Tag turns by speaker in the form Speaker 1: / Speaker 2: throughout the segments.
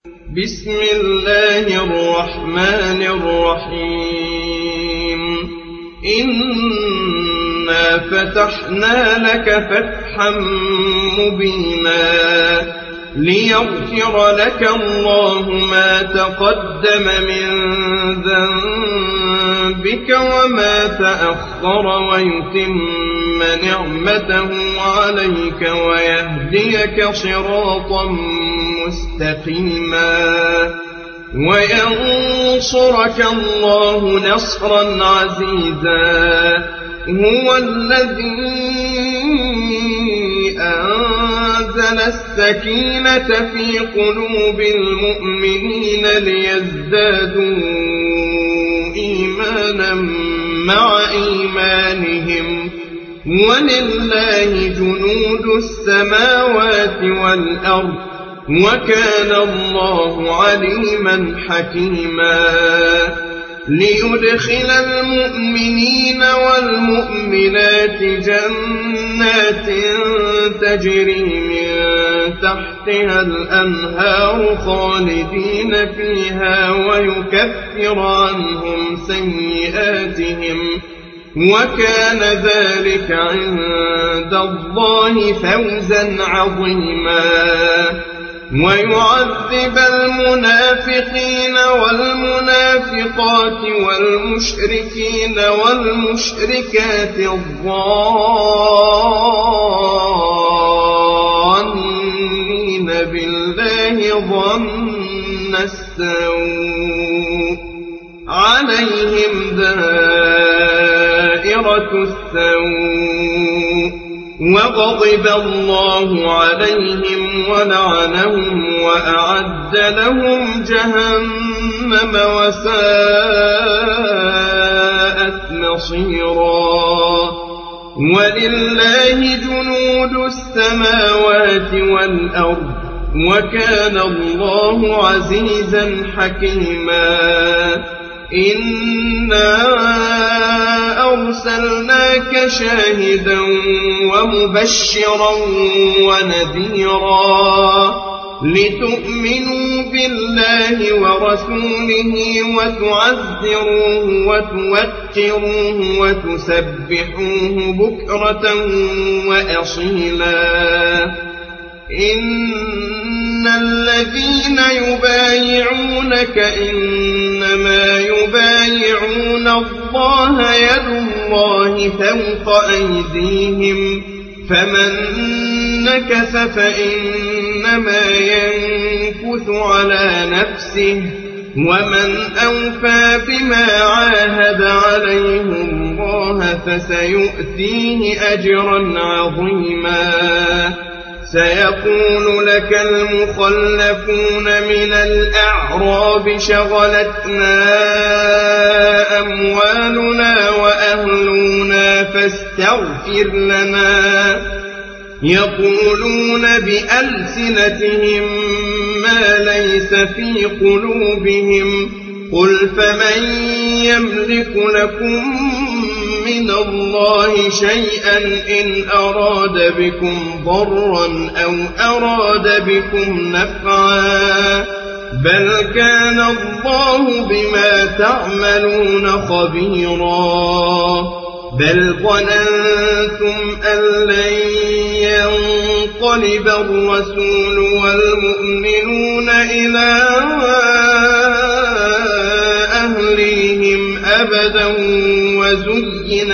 Speaker 1: بسم الله الرحمن الرحيم إنا فتحنا لك فتحا مبينا ليغفر لك الله ما تقدم من ذنبك وما تأخر ويتم نعمته عليك ويهديك صراطا مستقيما وينصرك الله نصرا عزيزا هو الذي أنزل السكينة في قلوب المؤمنين ليزدادوا إيمانا مع إيمانهم ولله جنود السماوات والأرض وكان الله عليما حكيما ليدخل المؤمنين والمؤمنات جنات تجري من تحتها الأنهار خالدين فيها ويكفر عنهم سيئاتهم وكان ذلك عند الله فوزا عظيما ويعذب المنافقين والمنافقات والمشركين والمشركات الظانين بالله ظن السوء عليهم دائرة السوء وغضب الله عليهم ولعنهم وأعد لهم جهنم وساءت مصيرا ولله جنود السماوات والأرض وكان الله عزيزا حكيما إنا أرسلناك شاهدا ومبشرا ونذيرا لتؤمنوا بالله ورسوله وتعزروه وتوقروه وتسبحوه بكرة وأصيلا إن الذين يبايعونك إنما يبايعون الله يد الله فوق أيديهم فمن نكث فإنما ينكث على نفسه ومن أوفى بما عاهد عليه الله فسيؤتيه أجرا عظيما سيقول لك المخلفون من الأعراب شغلتنا أموالنا وأهلنا فاستغفر لنا يقولون بألسنتهم ما ليس في قلوبهم قل فمن يملك لكم من الله شيئا إن أراد بكم ضرا أو أراد بكم نفعا بل كان الله بما تعملون خبيرا بل ظننتم أن لن ينقلب الرسول والمؤمنون إلى أهليهم أبدا وزين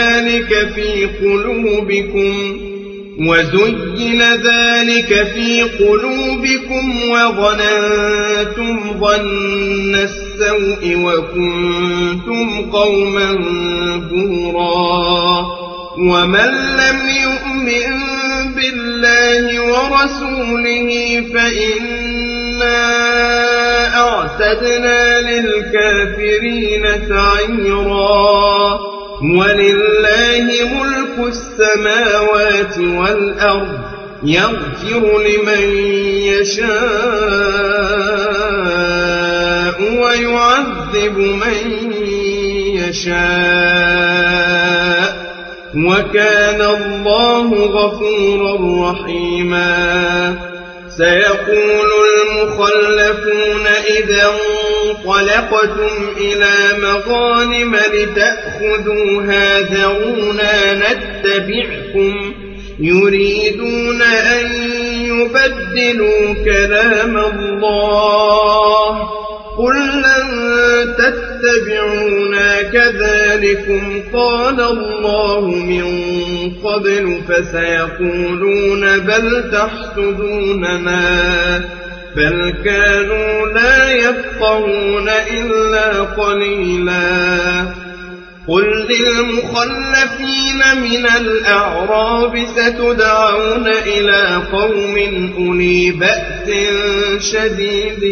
Speaker 1: ذلك في قلوبكم وظننتم ظن السوء وكنتم قوما بورا ومن لم يؤمن بالله ورسوله فإنا أعتدنا للكافرين سعيرا ولله ملك السماوات والأرض يغفر لمن يشاء ويعذب من يشاء وكان الله غفورا رحيما سيقول المخلفون إذا انطلقتم إلى مغانم لتأخذوها ذرونا نتبعكم يريدون أن يبدلوا كلام الله قل لن تتبعونا كذلكم قال الله من قبل فسيقولون بل تحسدوننا بل كانوا لا يفقهون إلا قليلا قل للمخلفين من الأعراب ستدعون إلى قوم أولي بأس شديد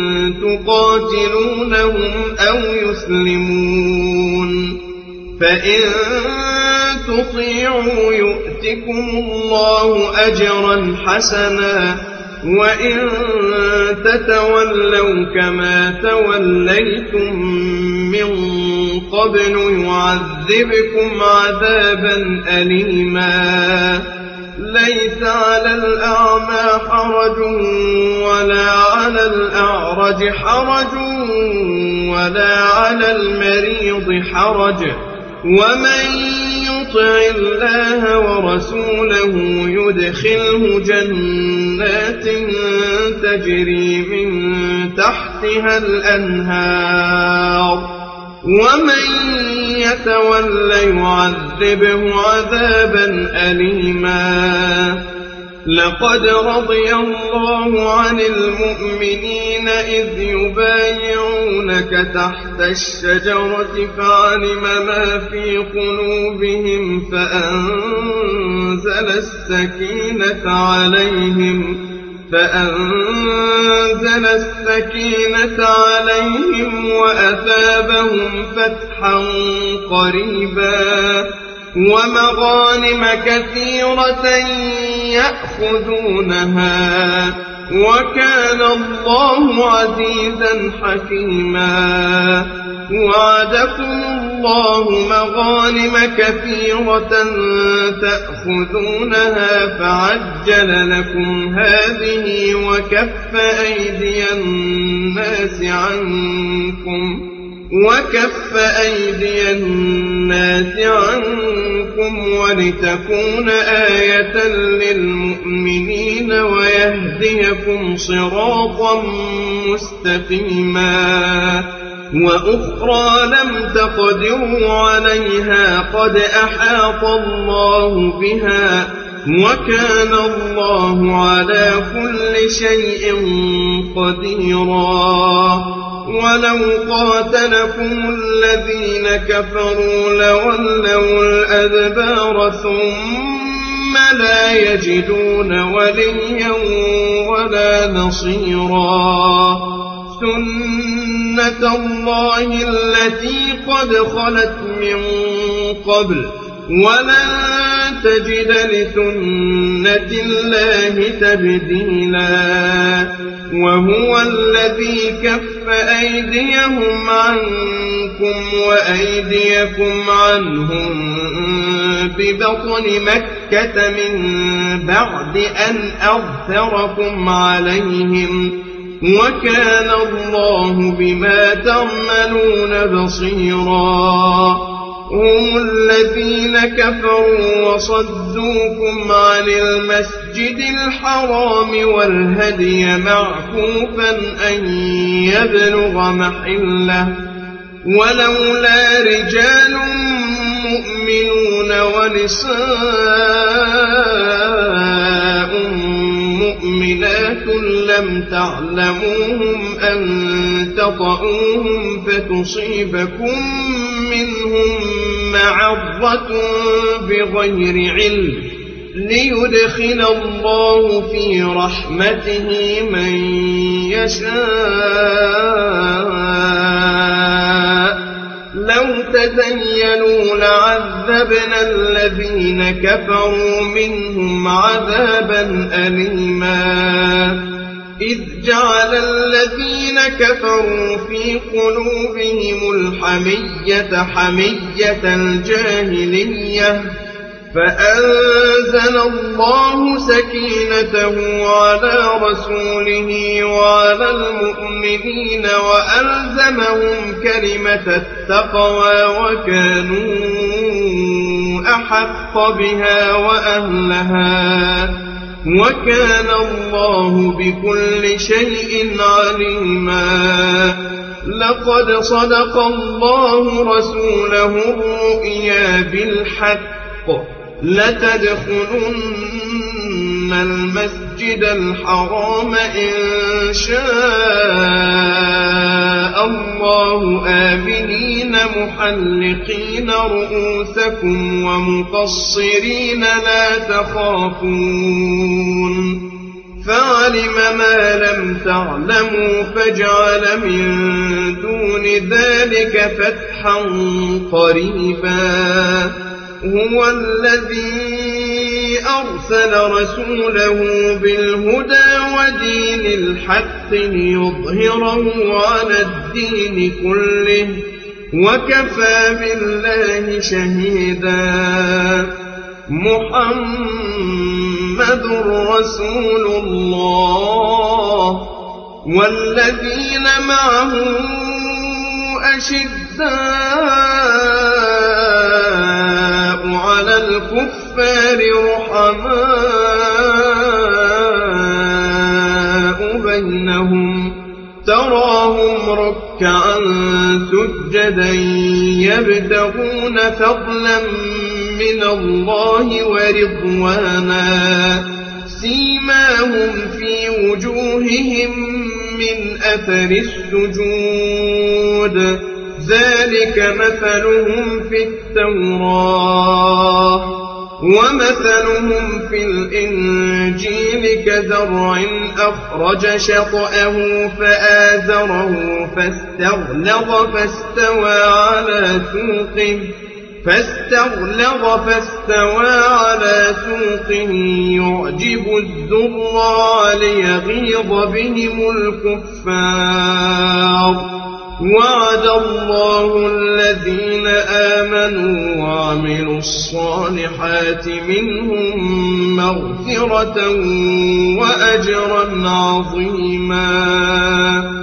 Speaker 1: تقاتلونهم أو يسلمون فإن تطيعوا يؤتكم الله أجرا حسنا وإن تتولوا كما توليتم من قبل يعذبكم عذابا أليما ليس على الأعمى حرج ولا على الأعرج حرج ولا على المريض حرج ومن يطع الله ورسوله يدخله جنات تجري من تحتها الأنهار ومن يتول يعذبه عذابا أليما لقد رضي الله عن المؤمنين إذ يبايعونك تحت الشجرة فعلم ما في قلوبهم فأنزل السكينة عليهم وأثابهم فتحا قريبا ومغانم كثيرة يأخذونها وكان الله عزيزا حكيما وعدكم الله مغانم كثيرة تأخذونها فعجل لكم هذه وكف أيدي الناس عنكم ولتكون آية للمؤمنين ويهديكم صراطا مستقيما وأخرى لم تقدروا عليها قد أحاط الله بها وكان الله على كل شيء قديرا ولو قاتلكم الذين كفروا لولوا الأدبار ثم لا يجدون وليا ولا نصيرا سنة الله التي قد خلت من قبل ولن تجد لسنة الله تبديلا وهو الذي كف أيديهم عنكم وأيديكم عنهم ببطن مكة من بعد أن أظفركم عليهم وكان الله بما تعملون بصيرا هم الذين كفروا وصدوكم عن المسجد الحرام والهدي معكوفا أن يبلغ محله ولولا رجال مؤمنون ونساء مؤمنات لم تعلموهم أن تطؤوهم فتصيبكم منهم معرة بغير علم ليدخل الله في رحمته من يشاء لو تزينوا لعذبنا الذين كفروا منهم عذابا أليما إذ جعل الذين كفروا في قلوبهم الحمية حمية الجاهلية فأنزل الله سكينته على رسوله وعلى المؤمنين وألزمهم كلمة التقوى وكانوا أحق بها وأهلها وكان الله بكل شيء عليما. لقد صدق الله رسوله الرؤيا بالحق لتدخلن المسجد الحرام إن شاء الله آمنين محلقين رؤوسكم ومقصرين لا تخافون فعلم ما لم تعلموا فجعل من دون ذلك فتحا قريبا. هو الذي أرسل رسوله بالهدى ودين الحق ليظهره على الدين كله وكفى بالله شهيدا. محمد رسول الله والذين معه أشداء على الكفار رحماء بينهم تراهم ركعا سجدا يبتغون فضلا من الله ورضوانا سيماهم في وجوههم من أثر السجود ذلك مثلهم في التوراة ومثلهم في الإنجيل كزرع أخرج شطأه فآزره فاستغلظ فاستوى على سوقه يعجب الزراع ليغيظ بهم الكفار. وعد الله الذين آمنوا وعملوا الصالحات منهم مغفرة وأجرا عظيما.